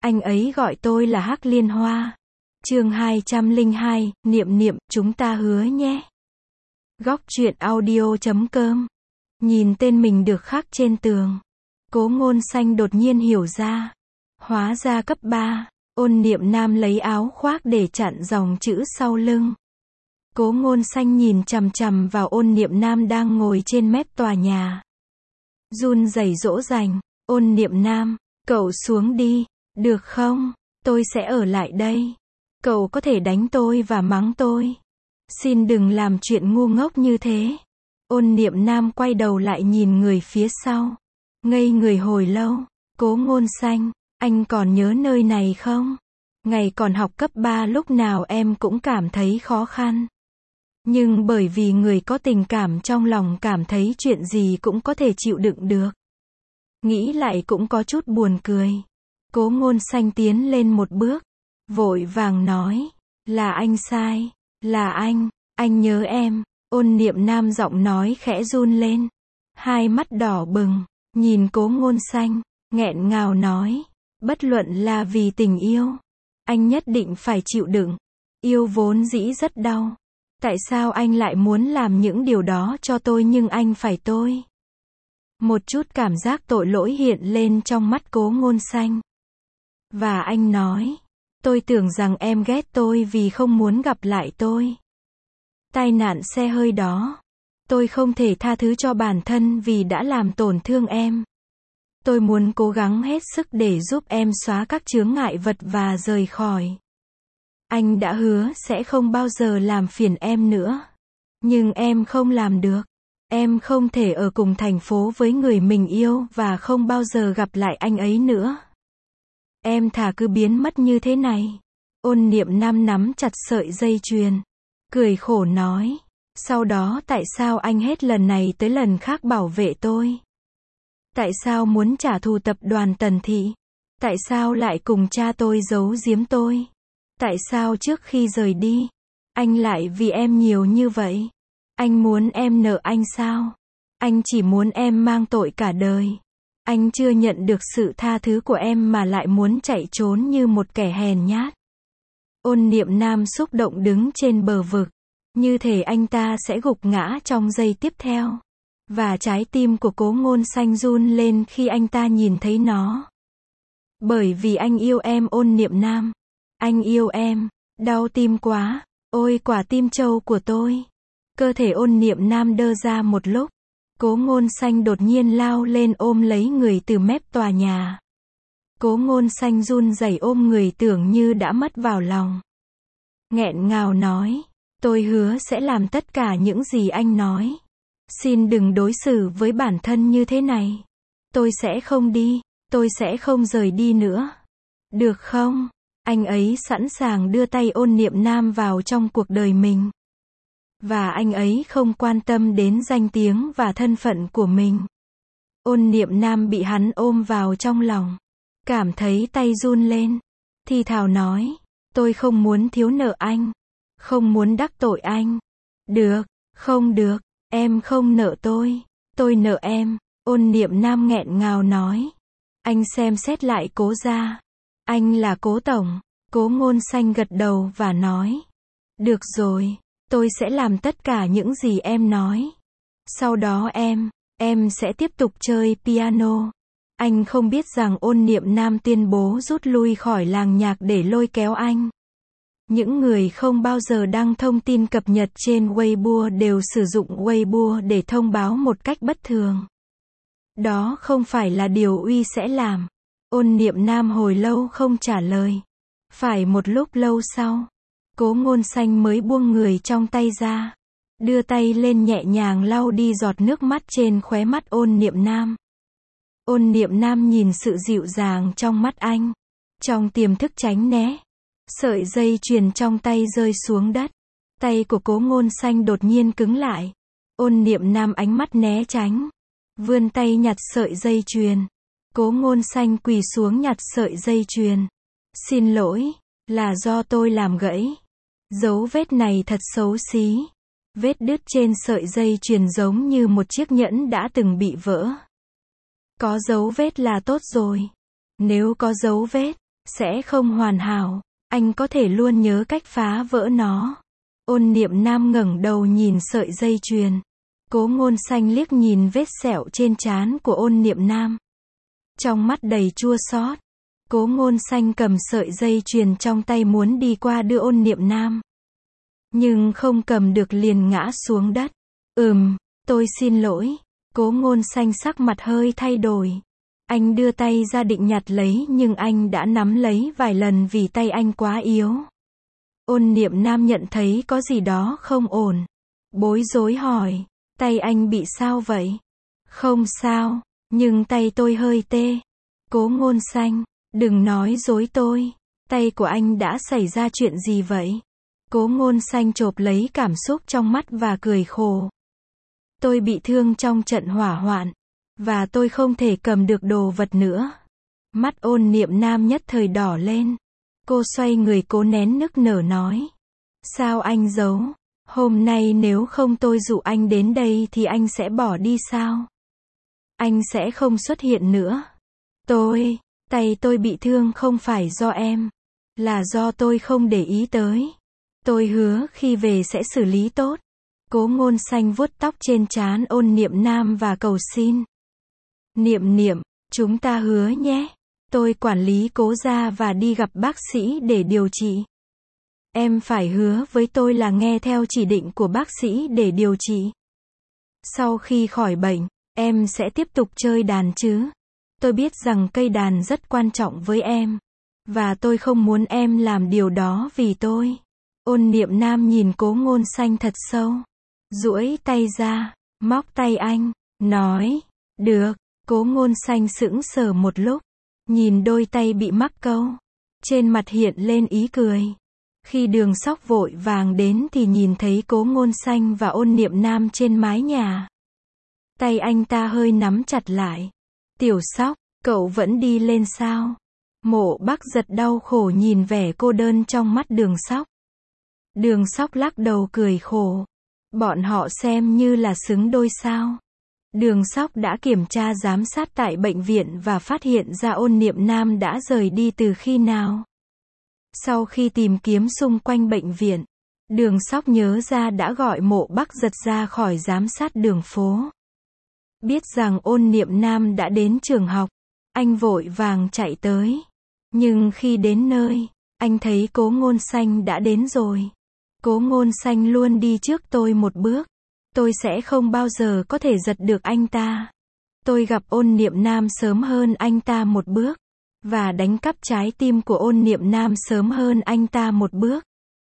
Anh ấy gọi tôi là Hắc Liên Hoa. Chương 202, Niệm Niệm, chúng ta hứa nhé. Góc truyện audio.com. Nhìn tên mình được khắc trên tường, Cố Ngôn Xanh đột nhiên hiểu ra. Hóa ra cấp 3, Ôn Niệm Nam lấy áo khoác để chặn dòng chữ sau lưng. Cố Ngôn Xanh nhìn chằm chằm vào Ôn Niệm Nam đang ngồi trên mép tòa nhà. Run rẩy dỗ dành, Ôn Niệm Nam, cậu xuống đi, được không? Tôi sẽ ở lại đây. Cậu có thể đánh tôi và mắng tôi. Xin đừng làm chuyện ngu ngốc như thế. Ôn Niệm Nam quay đầu lại nhìn người phía sau. Ngây người hồi lâu. Cố Ngôn Xanh, anh còn nhớ nơi này không? Ngày còn học cấp 3 lúc nào em cũng cảm thấy khó khăn. Nhưng bởi vì người có tình cảm trong lòng cảm thấy chuyện gì cũng có thể chịu đựng được. Nghĩ lại cũng có chút buồn cười. Cố Ngôn Xanh tiến lên một bước, vội vàng nói, là anh sai, là anh nhớ em. Ôn Niệm Nam giọng nói khẽ run lên, hai mắt đỏ bừng, nhìn Cố Ngôn Xanh, nghẹn ngào nói, bất luận là vì tình yêu, anh nhất định phải chịu đựng. Yêu vốn dĩ rất đau. Tại sao anh lại muốn làm những điều đó cho tôi nhưng anh phải tôi? Một chút cảm giác tội lỗi hiện lên trong mắt Cố Ngôn Xanh. Và anh nói, tôi tưởng rằng em ghét tôi vì không muốn gặp lại tôi. Tai nạn xe hơi đó, tôi không thể tha thứ cho bản thân vì đã làm tổn thương em. Tôi muốn cố gắng hết sức để giúp em xóa các chướng ngại vật và rời khỏi. Anh đã hứa sẽ không bao giờ làm phiền em nữa. Nhưng em không làm được. Em không thể ở cùng thành phố với người mình yêu và không bao giờ gặp lại anh ấy nữa. Em thà cứ biến mất như thế này. Ôn Niệm Nam nắm chặt sợi dây chuyền, cười khổ nói, sau đó tại sao anh hết lần này tới lần khác bảo vệ tôi? Tại sao muốn trả thù tập đoàn Tần Thị? Tại sao lại cùng cha tôi giấu giếm tôi? Tại sao trước khi rời đi, anh lại vì em nhiều như vậy? Anh muốn em nợ anh sao? Anh chỉ muốn em mang tội cả đời. Anh chưa nhận được sự tha thứ của em mà lại muốn chạy trốn như một kẻ hèn nhát. Ôn Niệm Nam xúc động đứng trên bờ vực, như thể anh ta sẽ gục ngã trong giây tiếp theo. Và trái tim của Cố Ngôn Xanh run lên khi anh ta nhìn thấy nó. Bởi vì anh yêu em Ôn Niệm Nam. Anh yêu em, đau tim quá, ôi quả tim trâu của tôi. Cơ thể Ôn Niệm Nam đơ ra một lúc. Cố Ngôn Xanh đột nhiên lao lên ôm lấy người từ mép tòa nhà. Cố Ngôn Xanh run rẩy ôm người tưởng như đã mất vào lòng. Nghẹn ngào nói, tôi hứa sẽ làm tất cả những gì anh nói. Xin đừng đối xử với bản thân như thế này. Tôi sẽ không đi, tôi sẽ không rời đi nữa. Được không? Anh ấy sẵn sàng đưa tay Ôn Niệm Nam vào trong cuộc đời mình. Và anh ấy không quan tâm đến danh tiếng và thân phận của mình. Ôn Niệm Nam bị hắn ôm vào trong lòng, cảm thấy tay run lên, thì thào nói, tôi không muốn thiếu nợ anh, không muốn đắc tội anh. Được, không được, em không nợ tôi nợ em. Ôn Niệm Nam nghẹn ngào nói, anh xem xét lại Cố gia. Anh là Cố tổng. Cố Ngôn Xanh gật đầu và nói, được rồi, tôi sẽ làm tất cả những gì em nói. Sau đó em sẽ tiếp tục chơi piano. Anh không biết rằng Ôn Niệm Nam tuyên bố rút lui khỏi làng nhạc để lôi kéo anh. Những người không bao giờ đăng thông tin cập nhật trên Weibo đều sử dụng Weibo để thông báo một cách bất thường. Đó không phải là điều Uy sẽ làm. Ôn Niệm Nam hồi lâu không trả lời. Phải một lúc lâu sau, Cố Ngôn Xanh mới buông người trong tay ra, đưa tay lên nhẹ nhàng lau đi giọt nước mắt trên khóe mắt Ôn Niệm Nam. Ôn Niệm Nam nhìn sự dịu dàng trong mắt anh, trong tiềm thức tránh né. Sợi dây chuyền trong tay rơi xuống đất. Tay của Cố Ngôn Xanh đột nhiên cứng lại. Ôn Niệm Nam ánh mắt né tránh, vươn tay nhặt sợi dây chuyền. Cố Ngôn Xanh quỳ xuống nhặt sợi dây chuyền. Xin lỗi, là do tôi làm gãy. Dấu vết này thật xấu xí. Vết đứt trên sợi dây chuyền giống như một chiếc nhẫn đã từng bị vỡ. Có dấu vết là tốt rồi. Nếu có dấu vết, sẽ không hoàn hảo, anh có thể luôn nhớ cách phá vỡ nó. Ôn Niệm Nam ngẩng đầu nhìn sợi dây chuyền. Cố Ngôn Xanh liếc nhìn vết sẹo trên trán của Ôn Niệm Nam. Trong mắt đầy chua xót. Cố Ngôn Xanh cầm sợi dây chuyền trong tay muốn đi qua đưa Ôn Niệm Nam. Nhưng không cầm được liền ngã xuống đất. Tôi xin lỗi. Cố Ngôn Xanh sắc mặt hơi thay đổi. Anh đưa tay ra định nhặt lấy nhưng anh đã nắm lấy vài lần vì tay anh quá yếu. Ôn Niệm Nam nhận thấy có gì đó không ổn. Bối rối hỏi, tay anh bị sao vậy? Không sao, nhưng tay tôi hơi tê. Cố Ngôn Xanh, đừng nói dối tôi. Tay của anh đã xảy ra chuyện gì vậy? Cố Ngôn Xanh chộp lấy cảm xúc trong mắt và cười khổ. Tôi bị thương trong trận hỏa hoạn. Và tôi không thể cầm được đồ vật nữa. Mắt Ôn Niệm Nam nhất thời đỏ lên. Cô xoay người cố nén nức nở nói. Sao anh giấu? Hôm nay nếu không tôi dụ anh đến đây thì anh sẽ bỏ đi sao? Anh sẽ không xuất hiện nữa. Tay tôi bị thương không phải do em. Là do tôi không để ý tới. Tôi hứa khi về sẽ xử lý tốt. Cố Ngôn Xanh vuốt tóc trên trán Ôn Niệm Nam và cầu xin. Niệm Niệm, chúng ta hứa nhé. Tôi quản lý Cố gia và đi gặp bác sĩ để điều trị. Em phải hứa với tôi là nghe theo chỉ định của bác sĩ để điều trị. Sau khi khỏi bệnh, em sẽ tiếp tục chơi đàn chứ. Tôi biết rằng cây đàn rất quan trọng với em. Và tôi không muốn em làm điều đó vì tôi. Ôn Niệm Nam nhìn Cố Ngôn Xanh thật sâu. Duỗi tay ra, móc tay anh, nói, được. Cố Ngôn Xanh sững sờ một lúc, nhìn đôi tay bị mắc câu. Trên mặt hiện lên ý cười. Khi Đường Sóc vội vàng đến thì nhìn thấy Cố Ngôn Xanh và Ôn Niệm Nam trên mái nhà. Tay anh ta hơi nắm chặt lại. Tiểu Sóc, cậu vẫn đi lên sao? Mộ Bắc Giật đau khổ nhìn vẻ cô đơn trong mắt Đường Sóc. Đường Sóc lắc đầu cười khổ. Bọn họ xem như là xứng đôi sao? Đường Sóc đã kiểm tra giám sát tại bệnh viện và phát hiện ra Ôn Niệm Nam đã rời đi từ khi nào. Sau khi tìm kiếm xung quanh bệnh viện, Đường Sóc nhớ ra đã gọi Mộ Bắc Giật ra khỏi giám sát đường phố. Biết rằng Ôn Niệm Nam đã đến trường học, anh vội vàng chạy tới. Nhưng khi đến nơi, anh thấy Cố Ngôn Xanh đã đến rồi. Cố Ngôn Xanh luôn đi trước tôi một bước. Tôi sẽ không bao giờ có thể giật được anh ta. Tôi gặp Ôn Niệm Nam sớm hơn anh ta một bước. Và đánh cắp trái tim của Ôn Niệm Nam sớm hơn anh ta một bước.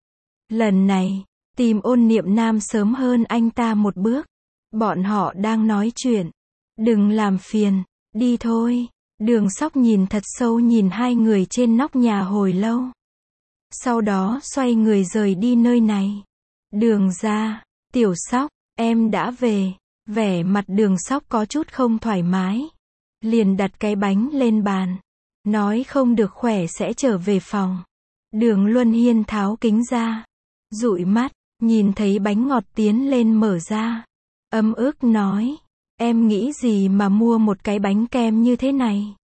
Lần này, tìm Ôn Niệm Nam sớm hơn anh ta một bước. Bọn họ đang nói chuyện. Đừng làm phiền, đi thôi. Đường Sóc nhìn thật sâu nhìn hai người trên nóc nhà hồi lâu. Sau đó xoay người rời đi nơi này. Đường ra, Tiểu Sóc, em đã về. Vẻ mặt Đường Sóc có chút không thoải mái. Liền đặt cái bánh lên bàn. Nói không được khỏe sẽ trở về phòng. Đường Luân Hiên tháo kính ra. Dụi mắt, nhìn thấy bánh ngọt tiến lên mở ra. Ấm ức nói. Em nghĩ gì mà mua một cái bánh kem như thế này?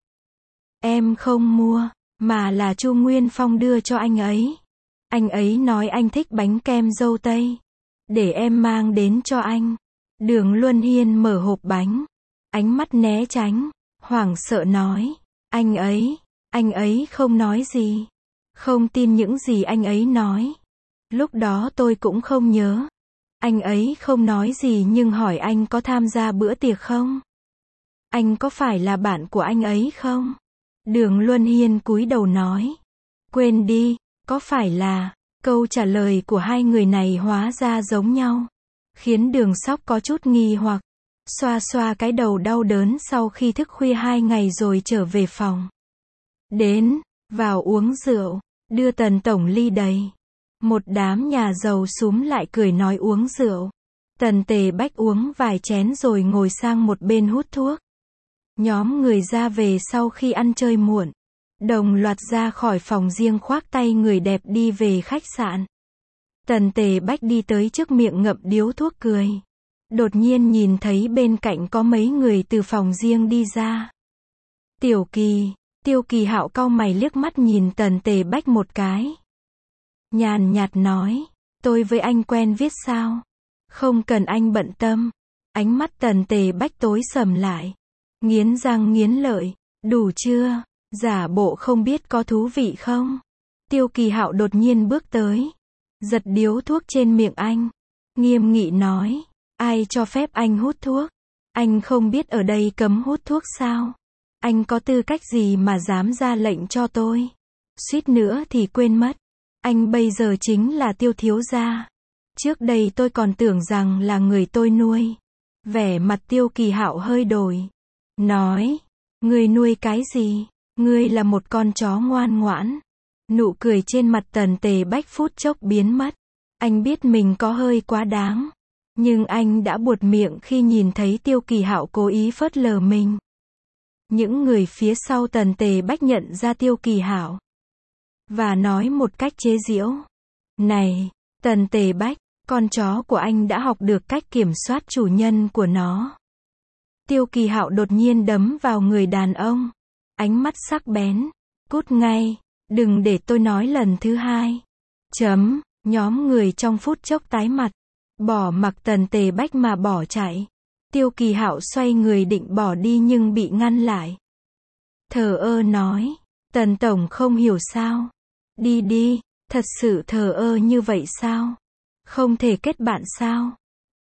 Em không mua, mà là Chu Nguyên Phong đưa cho anh ấy. Anh ấy nói anh thích bánh kem dâu tây. Để em mang đến cho anh. Đường Luân Hiên mở hộp bánh. Ánh mắt né tránh, hoảng sợ nói. Anh ấy không nói gì. Không tin những gì anh ấy nói. Lúc đó tôi cũng không nhớ. Anh ấy không nói gì nhưng hỏi anh có tham gia bữa tiệc không? Anh có phải là bạn của anh ấy không? Đường Luân Hiên cúi đầu nói. Quên đi, có phải là... Câu trả lời của hai người này hóa ra giống nhau. Khiến Đường Sóc có chút nghi hoặc. Xoa xoa cái đầu đau đớn sau khi thức khuya 2 ngày rồi trở về phòng. Đến, vào uống rượu, đưa Tần tổng ly đầy. Một đám nhà giàu súm lại cười nói uống rượu. Tần Tề Bách uống vài chén rồi ngồi sang một bên hút thuốc. Nhóm người ra về sau khi ăn chơi muộn. Đồng loạt ra khỏi phòng riêng khoác tay người đẹp đi về khách sạn. Tần Tề Bách đi tới trước miệng ngậm điếu thuốc cười. Đột nhiên nhìn thấy bên cạnh có mấy người từ phòng riêng đi ra. Tiêu Kỳ Hạo cau mày liếc mắt nhìn Tần Tề Bách một cái. Nhàn nhạt nói, tôi với anh quen viết sao? Không cần anh bận tâm. Ánh mắt Tần Tề Bách tối sầm lại. Nghiến răng nghiến lợi, đủ chưa? Giả bộ không biết có thú vị không? Tiêu Kỳ Hạo đột nhiên bước tới, giật điếu thuốc trên miệng anh, nghiêm nghị nói, ai cho phép anh hút thuốc? Anh không biết ở đây cấm hút thuốc sao? Anh có tư cách gì mà dám ra lệnh cho tôi? Suýt nữa thì quên mất, anh bây giờ chính là Tiêu thiếu gia. Trước đây tôi còn tưởng rằng là người tôi nuôi. Vẻ mặt Tiêu Kỳ Hạo hơi đổi, nói, ngươi nuôi cái gì? Ngươi là một con chó ngoan ngoãn. Nụ cười trên mặt Tần Tề Bách phút chốc biến mất. Anh biết mình có hơi quá đáng, nhưng anh đã buột miệng khi nhìn thấy Tiêu Kỳ Hạo cố ý phớt lờ mình. Những người phía sau Tần Tề Bách nhận ra Tiêu Kỳ Hạo và nói một cách chế giễu, này, Tần Tề Bách, con chó của anh đã học được cách kiểm soát chủ nhân của nó. Tiêu Kỳ Hạo đột nhiên đấm vào người đàn ông, ánh mắt sắc bén, cút ngay, đừng để tôi nói lần thứ hai. Nhóm người trong phút chốc tái mặt, bỏ mặc Tần Tề Bách mà bỏ chạy. Tiêu Kỳ Hạo xoay người định bỏ đi nhưng bị ngăn lại. Thờ ơ nói, Tần tổng không hiểu sao? Đi đi, thật sự thờ ơ như vậy sao? Không thể kết bạn sao?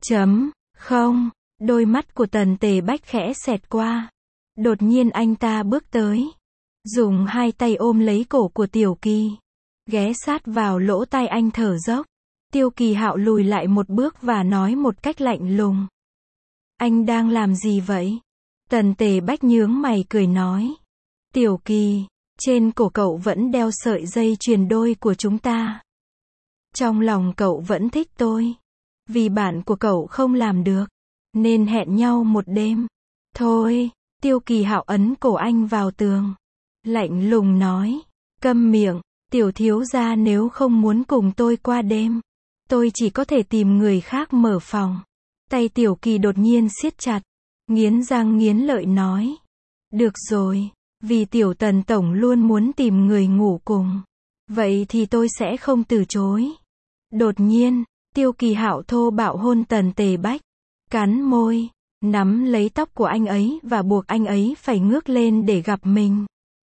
Không, đôi mắt của Tần Tề Bách khẽ xẹt qua. Đột nhiên anh ta bước tới, dùng hai tay ôm lấy cổ của Tiểu Kỳ, ghé sát vào lỗ tai anh thở dốc. Tiêu Kỳ Hạo lùi lại một bước và nói một cách lạnh lùng, anh đang làm gì vậy? Tần Tề Bách nhướng mày cười nói, Tiểu Kỳ, trên cổ cậu vẫn đeo sợi dây chuyền đôi của chúng ta. Trong lòng cậu vẫn thích tôi. Vì bạn của cậu không làm được, nên hẹn nhau một đêm. Thôi, Tiêu Kỳ Hạo ấn cổ anh vào tường, lạnh lùng nói, câm miệng, Tiểu thiếu gia nếu không muốn cùng tôi qua đêm, tôi chỉ có thể tìm người khác mở phòng. Tay Tiểu Kỳ đột nhiên siết chặt, nghiến răng nghiến lợi nói, được rồi, vì Tiểu Tần tổng luôn muốn tìm người ngủ cùng, vậy thì tôi sẽ không từ chối. Đột nhiên, Tiêu Kỳ Hạo thô bạo hôn Tần Tề Bách, cắn môi, nắm lấy tóc của anh ấy và buộc anh ấy phải ngước lên để gặp mình,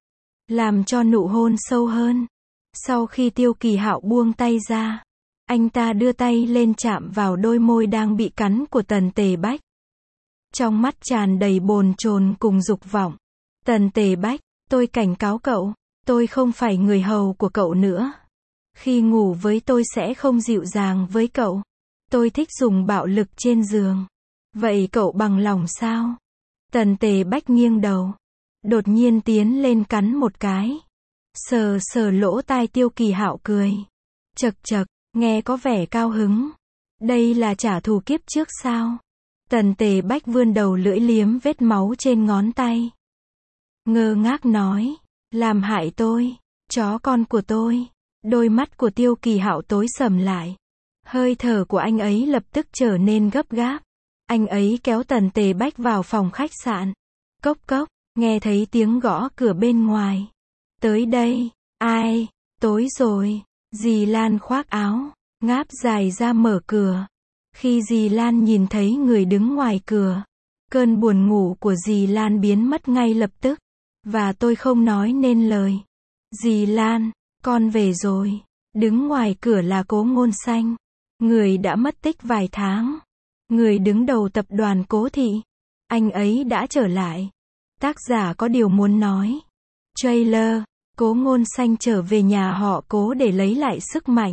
làm cho nụ hôn sâu hơn. Sau khi Tiêu Kỳ Hạo buông tay ra, anh ta đưa tay lên chạm vào đôi môi đang bị cắn của Tần Tề Bách. Trong mắt tràn đầy bồn chồn cùng dục vọng. Tần Tề Bách, tôi cảnh cáo cậu, tôi không phải người hầu của cậu nữa. Khi ngủ với tôi sẽ không dịu dàng với cậu. Tôi thích dùng bạo lực trên giường. Vậy cậu bằng lòng sao? Tần Tề Bách nghiêng đầu, đột nhiên tiến lên cắn một cái. Sờ sờ lỗ tai Tiêu Kỳ Hạo cười. Chậc chậc, nghe có vẻ cao hứng. Đây là trả thù kiếp trước sao? Tần Tề Bách vươn đầu lưỡi liếm vết máu trên ngón tay. Ngơ ngác nói, làm hại tôi, chó con của tôi. Đôi mắt của Tiêu Kỳ Hạo tối sầm lại. Hơi thở của anh ấy lập tức trở nên gấp gáp. Anh ấy kéo Tần Tề Bách vào phòng khách sạn. Cốc cốc, nghe thấy tiếng gõ cửa bên ngoài. Tới đây, ai? Tối rồi. Dì Lan khoác áo, ngáp dài ra mở cửa. Khi dì Lan nhìn thấy người đứng ngoài cửa, cơn buồn ngủ của dì Lan biến mất ngay lập tức. Và tôi không nói nên lời. Dì Lan, con về rồi. Đứng ngoài cửa là Cố Ngôn Xanh, người đã mất tích vài tháng. Người đứng đầu tập đoàn Cố Thị. Anh ấy đã trở lại. Tác giả có điều muốn nói. Trailer, Cố Ngôn Xanh trở về nhà họ Cố để lấy lại sức mạnh.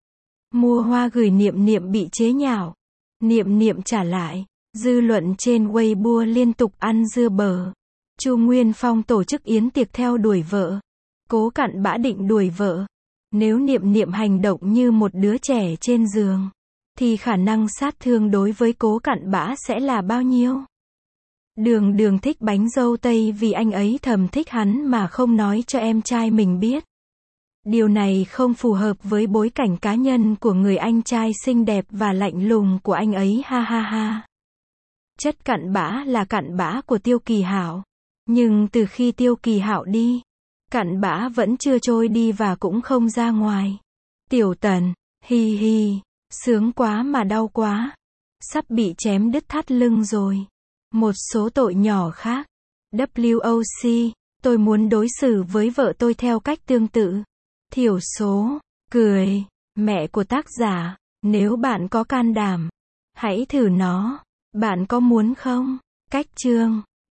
Mua hoa gửi Niệm Niệm bị chế nhạo. Niệm Niệm trả lại. Dư luận trên Weibo liên tục ăn dưa bờ. Chu Nguyên Phong tổ chức yến tiệc theo đuổi vợ. Cố Cặn Bã định đuổi vợ. Nếu Niệm Niệm hành động như một đứa trẻ trên giường, thì khả năng sát thương đối với Cố Cặn Bã sẽ là bao nhiêu? Đường Đường thích bánh dâu tây vì anh ấy thầm thích hắn mà không nói cho em trai mình biết. Điều này không phù hợp với bối cảnh cá nhân của người anh trai xinh đẹp và lạnh lùng của anh ấy, ha ha ha. Chất cặn bã là cặn bã của Tiêu Kỳ Hạo. Nhưng từ khi Tiêu Kỳ Hạo đi, Cặn bã vẫn chưa trôi đi và cũng không ra ngoài. Tiểu Tần, hi hi, sướng quá mà đau quá. Sắp bị chém đứt thắt lưng rồi. Một số tội nhỏ khác. WOC, tôi muốn đối xử với vợ tôi theo cách tương tự. Thiểu số, cười, mẹ của tác giả, nếu bạn có can đảm, hãy thử nó. Bạn có muốn không? Cách chương